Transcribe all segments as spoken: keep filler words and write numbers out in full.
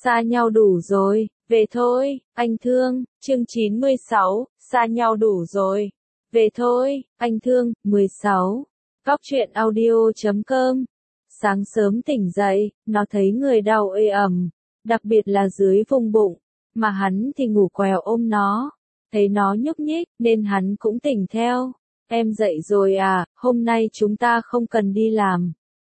xa nhau đủ rồi, về thôi, anh thương, chương chín mươi sáu, xa nhau đủ rồi, về thôi, anh thương, mười sáu. Góc truyện audio chấm com. Sáng sớm tỉnh dậy, nó thấy người đau ê ẩm, đặc biệt là dưới vùng bụng, mà hắn thì ngủ quèo ôm nó. Thấy nó nhúc nhích, nên hắn cũng tỉnh theo. Em dậy rồi à, hôm nay chúng ta không cần đi làm.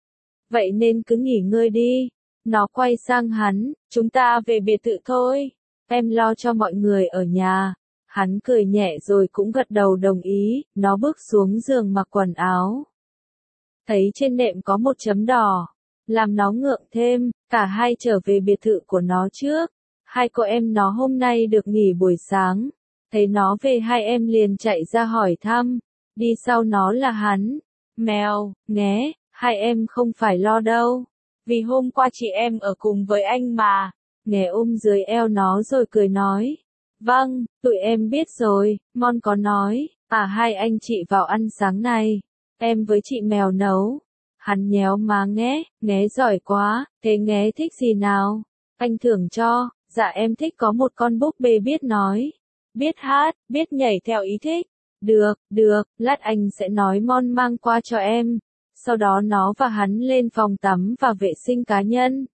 Vậy nên cứ nghỉ ngơi đi. Nó quay sang hắn, chúng ta về biệt thự thôi. Em lo cho mọi người ở nhà. Hắn cười nhẹ rồi cũng gật đầu đồng ý, nó bước xuống giường mặc quần áo. Thấy trên nệm có một chấm đỏ, làm nó ngượng thêm, cả hai trở về biệt thự của nó trước. Hai cô em nó hôm nay được nghỉ buổi sáng. Thấy nó về hai em liền chạy ra hỏi thăm, đi sau nó là hắn. Mèo, nghé, hai em không phải lo đâu. Vì hôm qua chị em ở cùng với anh mà. Nghé ôm dưới eo nó rồi cười nói. Vâng, tụi em biết rồi, Mon có nói, à hai anh chị vào ăn sáng này. Em với chị Mèo nấu. Hắn nhéo má nghé, nghé giỏi quá, thế nghé thích gì nào? Anh thưởng cho, dạ em thích có một con búp bê biết nói. Biết hát, biết nhảy theo ý thích. Được, được, lát anh sẽ nói Mon mang qua cho em. Sau đó nó và hắn lên phòng tắm và vệ sinh cá nhân.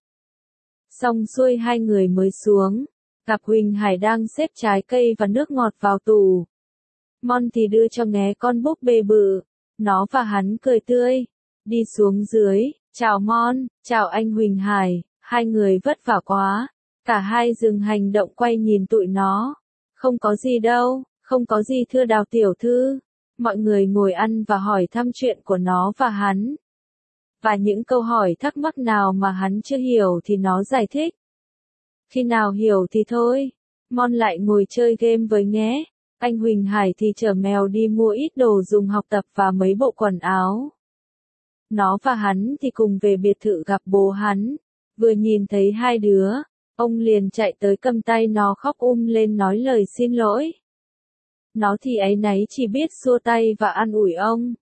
Xong xuôi hai người mới xuống. Gặp Huỳnh Hải đang xếp trái cây và nước ngọt vào tủ. Mon thì đưa cho nghé con búp bê bự. Nó và hắn cười tươi. Đi xuống dưới, chào Mon, chào anh Huỳnh Hải, hai người vất vả quá. Cả hai dừng hành động quay nhìn tụi nó. Không có gì đâu, không có gì thưa Đào tiểu thư. Mọi người ngồi ăn và hỏi thăm chuyện của nó và hắn. Và những câu hỏi thắc mắc nào mà hắn chưa hiểu thì nó giải thích. Khi nào hiểu thì thôi. Mon lại ngồi chơi game với nghé. Anh Huỳnh Hải thì chở Mèo đi mua ít đồ dùng học tập và mấy bộ quần áo. Nó và hắn thì cùng về biệt thự gặp bố hắn. Vừa nhìn thấy hai đứa, ông liền chạy tới cầm tay nó khóc um lên nói lời xin lỗi. Nó thì áy náy chỉ biết xua tay và an ủi ông.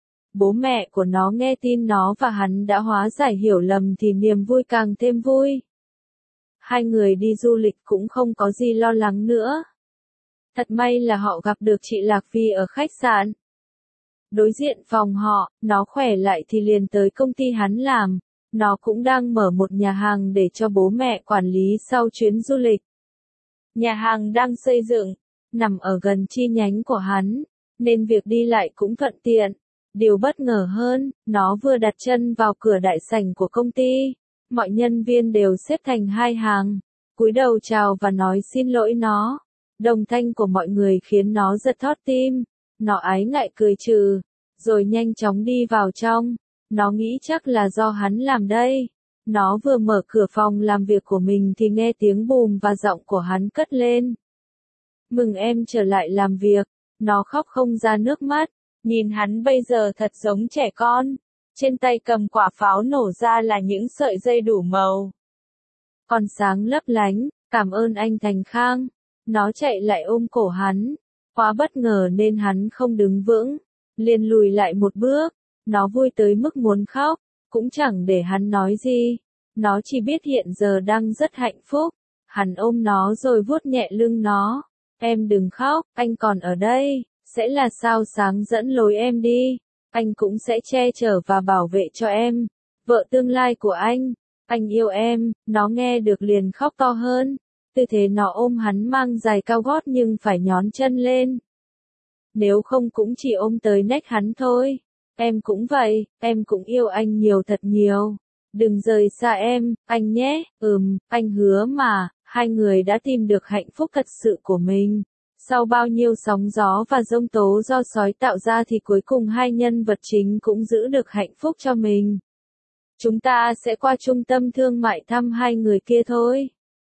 Bố mẹ của nó nghe tin nó và hắn đã hóa giải hiểu lầm thì niềm vui càng thêm vui. Hai người đi du lịch cũng không có gì lo lắng nữa. Thật may là họ gặp được chị Lạc Phi ở khách sạn. Đối diện phòng họ, nó khỏe lại thì liền tới công ty hắn làm. Nó cũng đang mở một nhà hàng để cho bố mẹ quản lý sau chuyến du lịch. Nhà hàng đang xây dựng, nằm ở gần chi nhánh của hắn, nên việc đi lại cũng thuận tiện. Điều bất ngờ hơn, nó vừa đặt chân vào cửa đại sảnh của công ty. Mọi nhân viên đều xếp thành hai hàng, cúi đầu chào và nói xin lỗi nó. Đồng thanh của mọi người khiến nó giật thót tim. Nó ái ngại cười trừ, rồi nhanh chóng đi vào trong. Nó nghĩ chắc là do hắn làm đây. Nó vừa mở cửa phòng làm việc của mình thì nghe tiếng bùm và giọng của hắn cất lên. Mừng em trở lại làm việc. Nó khóc không ra nước mắt. Nhìn hắn bây giờ thật giống trẻ con. Trên tay cầm quả pháo nổ ra là những sợi dây đủ màu. Còn sáng lấp lánh, cảm ơn anh Thành Khang. Nó chạy lại ôm cổ hắn. Quá bất ngờ nên hắn không đứng vững. Liền lùi lại một bước. Nó vui tới mức muốn khóc. Cũng chẳng để hắn nói gì. Nó chỉ biết hiện giờ đang rất hạnh phúc. Hắn ôm nó rồi vuốt nhẹ lưng nó. Em đừng khóc, anh còn ở đây. Sẽ là sao sáng dẫn lối em đi. Anh cũng sẽ che chở và bảo vệ cho em. Vợ tương lai của anh. Anh yêu em. Nó nghe được liền khóc to hơn. Tư thế nó ôm hắn mang giày cao gót nhưng phải nhón chân lên. Nếu không cũng chỉ ôm tới nách hắn thôi. Em cũng vậy, em cũng yêu anh nhiều thật nhiều. Đừng rời xa em, anh nhé. Ừm, anh hứa mà. Hai người đã tìm được hạnh phúc thật sự của mình. Sau bao nhiêu sóng gió và giông tố do sói tạo ra thì cuối cùng hai nhân vật chính cũng giữ được hạnh phúc cho mình. Chúng ta sẽ qua trung tâm thương mại thăm hai người kia thôi.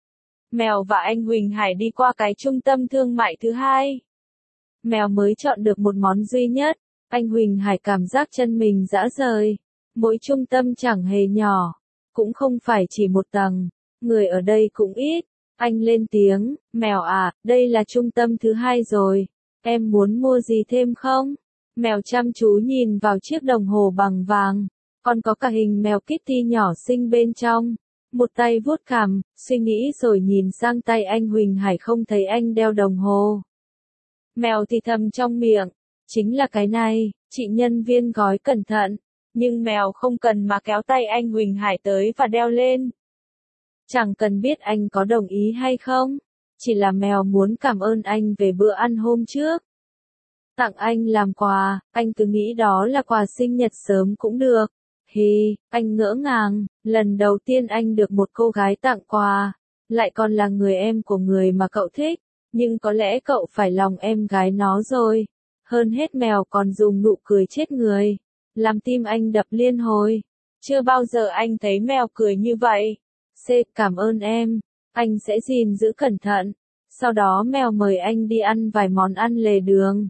Mèo và anh Huỳnh Hải đi qua cái trung tâm thương mại thứ hai. Mèo mới chọn được một món duy nhất. Anh Huỳnh Hải cảm giác chân mình rã rời. Mỗi trung tâm chẳng hề nhỏ. Cũng không phải chỉ một tầng. Người ở đây cũng ít. Anh lên tiếng, Mèo à, đây là trung tâm thứ hai rồi. Em muốn mua gì thêm không? Mèo chăm chú nhìn vào chiếc đồng hồ bằng vàng. Còn có cả hình mèo Kitty nhỏ xinh bên trong. một tay vuốt cằm, suy nghĩ rồi nhìn sang tay anh Huỳnh Hải không thấy anh đeo đồng hồ. Mèo thì thầm trong miệng, chính là cái này, chị nhân viên gói cẩn thận, nhưng mèo không cần mà kéo tay anh Huỳnh Hải tới và đeo lên. Chẳng cần biết anh có đồng ý hay không, chỉ là mèo muốn cảm ơn anh về bữa ăn hôm trước. Tặng anh làm quà, anh cứ nghĩ đó là quà sinh nhật sớm cũng được. Hi, anh ngỡ ngàng, lần đầu tiên anh được một cô gái tặng quà, lại còn là người em của người mà cậu thích, nhưng có lẽ cậu phải lòng em gái nó rồi. Hơn hết mèo còn dùng nụ cười chết người, làm tim anh đập liên hồi. Chưa bao giờ anh thấy mèo cười như vậy. C, cảm ơn em, anh sẽ gìn giữ cẩn thận. Sau đó mèo mời anh đi ăn vài món ăn lề đường.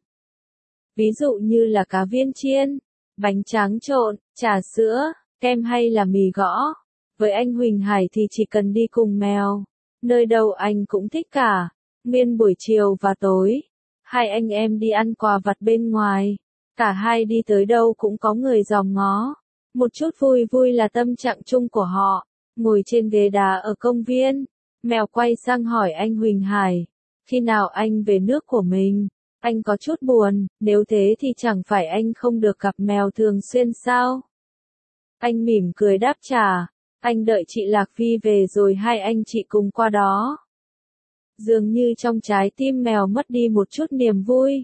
Ví dụ như là cá viên chiên, bánh tráng trộn, trà sữa, kem hay là mì gõ. Với anh Huỳnh Hải thì chỉ cần đi cùng mèo, nơi đâu anh cũng thích cả. Nguyên buổi chiều và tối, hai anh em đi ăn quà vặt bên ngoài. Cả hai đi tới đâu cũng có người dòm ngó. Một chút vui vui là tâm trạng chung của họ. Ngồi trên ghế đá ở công viên, mèo quay sang hỏi anh Huỳnh Hải, khi nào anh về nước của mình? Anh có chút buồn, nếu thế thì chẳng phải anh không được gặp mèo thường xuyên sao? Anh mỉm cười đáp trả, anh đợi chị Lạc Phi về rồi hai anh chị cùng qua đó. Dường như trong trái tim mèo mất đi một chút niềm vui.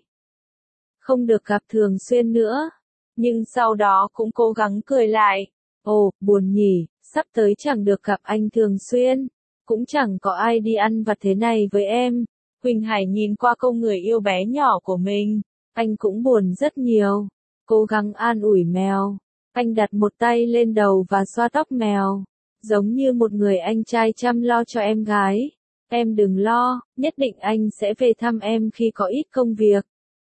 Không được gặp thường xuyên nữa, nhưng sau đó cũng cố gắng cười lại. Ồ, buồn nhỉ, sắp tới chẳng được gặp anh thường xuyên, cũng chẳng có ai đi ăn vặt thế này với em. Huỳnh Hải nhìn qua cô người yêu bé nhỏ của mình, anh cũng buồn rất nhiều, cố gắng an ủi mèo. Anh đặt một tay lên đầu và xoa tóc mèo, giống như một người anh trai chăm lo cho em gái. Em đừng lo, nhất định anh sẽ về thăm em khi có ít công việc.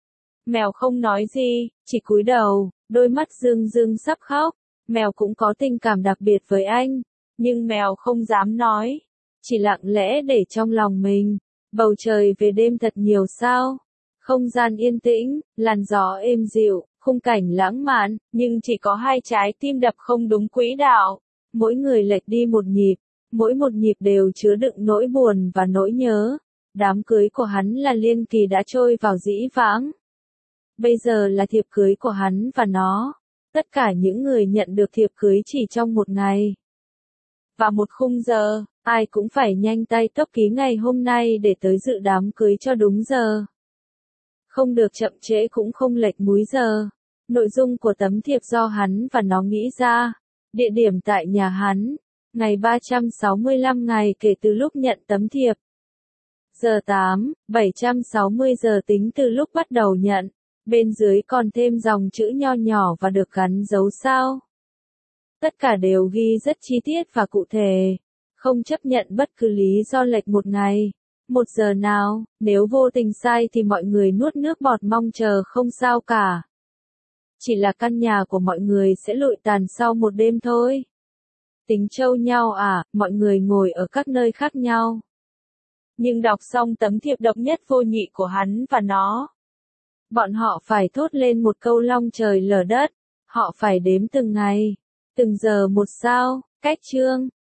Mèo không nói gì, chỉ cúi đầu, đôi mắt rưng rưng sắp khóc. Mèo cũng có tình cảm đặc biệt với anh, nhưng mèo không dám nói, chỉ lặng lẽ để trong lòng mình. Bầu trời về đêm thật nhiều sao, không gian yên tĩnh, làn gió êm dịu, khung cảnh lãng mạn, nhưng chỉ có hai trái tim đập không đúng quỹ đạo. Mỗi người lệch đi một nhịp, mỗi một nhịp đều chứa đựng nỗi buồn và nỗi nhớ. Đám cưới của hắn là liên kỳ đã trôi vào dĩ vãng. Bây giờ là thiệp cưới của hắn và nó. Tất cả những người nhận được thiệp cưới chỉ trong một ngày. Và một khung giờ, ai cũng phải nhanh tay tốc ký ngày hôm nay để tới dự đám cưới cho đúng giờ. Không được chậm trễ cũng không lệch múi giờ. Nội dung của tấm thiệp do hắn và nó nghĩ ra. Địa điểm tại nhà hắn. Ngày ba trăm sáu mươi lăm ngày kể từ lúc nhận tấm thiệp. Giờ tám, bảy trăm sáu mươi giờ tính từ lúc bắt đầu nhận. Bên dưới còn thêm dòng chữ nho nhỏ và được gắn dấu sao. Tất cả đều ghi rất chi tiết và cụ thể. Không chấp nhận bất cứ lý do lệch một ngày, một giờ nào, nếu vô tình sai thì mọi người nuốt nước bọt mong chờ không sao cả. Chỉ là căn nhà của mọi người sẽ lụi tàn sau một đêm thôi. Tính trâu nhau à, mọi người ngồi ở các nơi khác nhau. Nhưng đọc xong tấm thiệp độc nhất vô nhị của hắn và nó. Bọn họ phải thốt lên một câu long trời lở đất. Họ phải đếm từng ngày, từng giờ một sao, cách chương.